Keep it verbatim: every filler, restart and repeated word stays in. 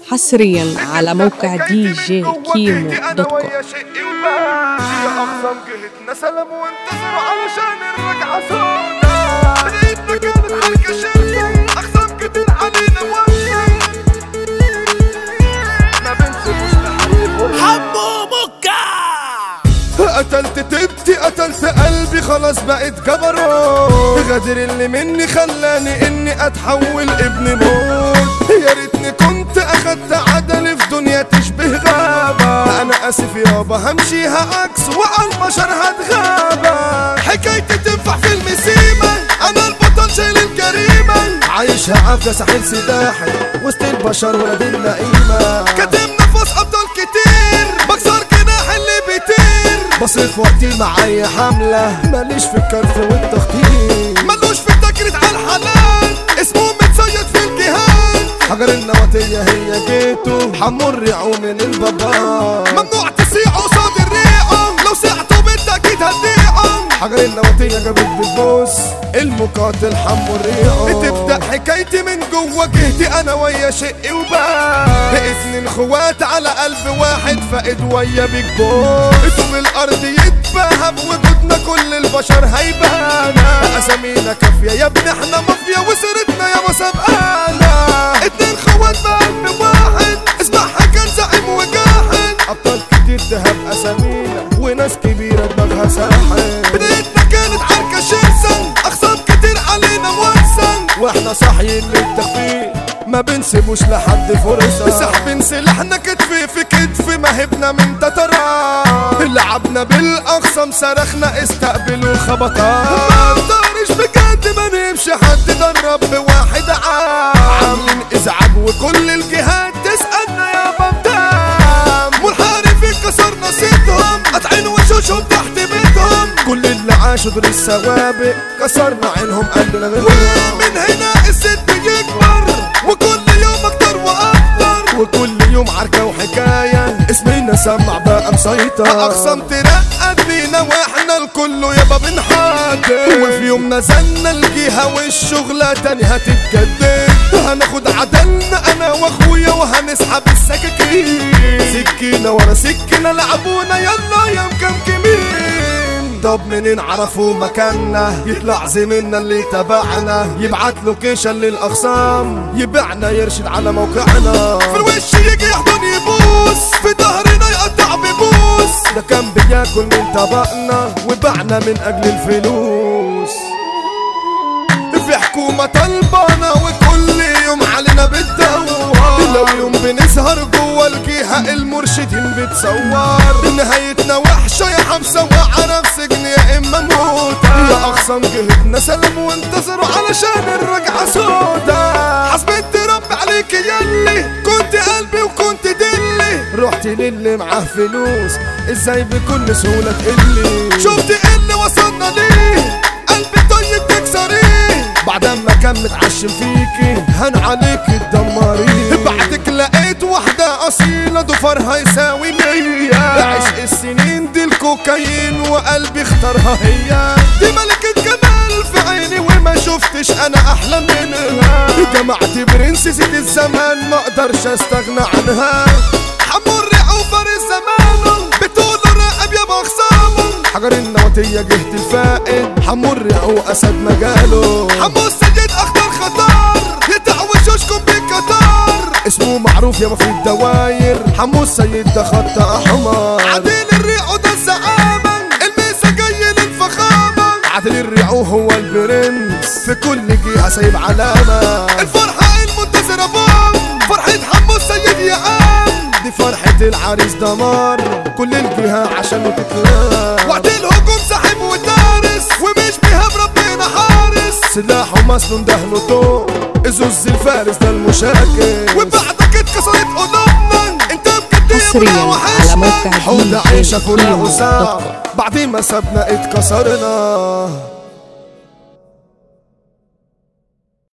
حصريا على موقع دي جي كيمو دوت كوم. أقسم جهتنا سلام وانتصروا علشان الرجعة سودا. بدايتنا كانت حركة شرسة، أقسم كتير علينا وحشة، ما بنسيبوش لحد حمو مكة. قتلت تبتي قتلت قلبي خلاص بقيت جبروت. غدر اللي مني خلاني اني اتحول ابن موت. يا ريتني كنت اخدت عدل في دنيا تشبه غابة. انا اسف يابا همشيها عكس وعلى البشر هتغابة. حكايتي تنفع في المسيمة، انا البطل شايل الجريمة. عايشها عافية ساحل سداحي وسط البشر ولاد اللئيمة. كاتم نفس ابطال كتير بكسر جناح اللي بيطير. بصرف وقتي معايا حملة، ماليش في الكرف والتخطيط، مالوش في التكريت على الحلال، اسمه متصيد في الجهاد. حجر النواتية هي جيته، حمر ريعه من البابا. ممنوع تسيعه قصاد الريعه، لو سيعته بالتأكيد هتضيعه. حجر النواتية جابت بالبوس، المقاتل حمر ريعه. تبدأ حكايتي من جوه جهتي انا ويا شقي وباب. اتنين خوات على قلب واحد فائد ويا بيج بوس. طوب الارض يتباهى بوجودنا كل البشر هيبانا. اسامينا كافية يا ابني احنا مافيا وسيرتنا يا مسابقانا. اتنين خوات بقلب واحد اسمعها كان زعيم وجاحد. ابطال كتير تهب اسامينا وناس كبيرة دماغها ساحل. بدايتنا كانت عركة شرسة، اخصام كتير علينا موسن، واحنا صاحيين للتخفيف ما بنسيبوش لحد فرصة. سحبين سلاحنا كتف في كتف مهبنا من تترات. لعبنا بالاخصام صرخنا استقبلوا الخبطات. ما نقدرش بجد ما نمشي حد درب بواحد عام. عاملين ازعاج وكل الجهات تسألنا يا بمدام. منحرفين كسرنا سيدهم قاطعين وشوشهم تحت بيتهم. كل اللي عاشوا دور السوابق كسرنا عينهم قالوا لنا. ومن هنا الست بيكبر وكل يوم اكتر واكتر. وكل يوم عركة وحكاية اسمنا سمع بقى مسيطر. اقسم ترقد بينا واحنا الكل يابا بنحاكم. وفي يوم نزلنا الجهة والشغلة تاني هتتجدد. هناخد عدلنا انا واخويا وهنسحب السكاكين. سكينة ورا سكينة لعبونا يلا يا مكمكمين. طب منين عرفوا مكاننا؟ يطلع زميلنا اللي تبعنا يبعت لوكيشن للاخصام يبيعنا يرشد على موقعنا. في الوش يجي يحضن يبوس، في ظهرنا يقطع ببوس. ده كان بياكل من طبقنا وباعنا من اجل الفلوس. في حكومة طلبانة وكل يوم علينا بتدور. لو يوم بنسهر جوا الجهة المرشدين بتصور. نهايتنا وحشة يا حمسة وعرف سجن يا اما موتة. يا اقسم جهتنا سلام وانتصروا علشان الرجعة سودا. حسبت رب عليك ياللي كنت قلبي وكنت دلي. رحت للي معاه فلوس ازاي بكل سهولة تقلي. شفت ايه اللي وصلنا ليه، قلبي طيب تكسريه. بعد ما كان متعشم فيكي هن عليك تدمريه. بعدك لقيت واحدة اصيلة ضفرها يساوي مية. عشق السنين دي الكوكايين وقلبي اختارها هي. دي ملكة جمال في عيني وما شفتش انا احلى منها. جمعت برنسسة الزمان ما اقدرش استغنى عنها. حمر عوفر الزمان بتقول الراقب يا بخصامه. حجر النواتية جهة الفائد حمر عو اسد مجاله. حمو السيد اخطر خطر يتعوج وشكم بالقطار. اسمه معروف يا ما في الدواير حمو السيد ده خط احمر. عديل الريعو ده الزعامة الميسا جاي للفخامة. عديل الريعو هو البرنس في كل جهة سايب علامة. الفرحة المنتصرة بوم فرحة حمو السيد يا عم. دي فرحة العريس دمار كل الجهة عشان تتلام. وقت الهجوم ساحب ودارس ومش بيهاب ربنا حارس. سلاحه مسنون دهنه طوق ازوز الفارس ده المشاكل. وبعدك اتكسرت قلوبنا انت بجد حصريا على موقع دي جي كيمو دوت كوم. بعد ما سابنا اتكسرنا.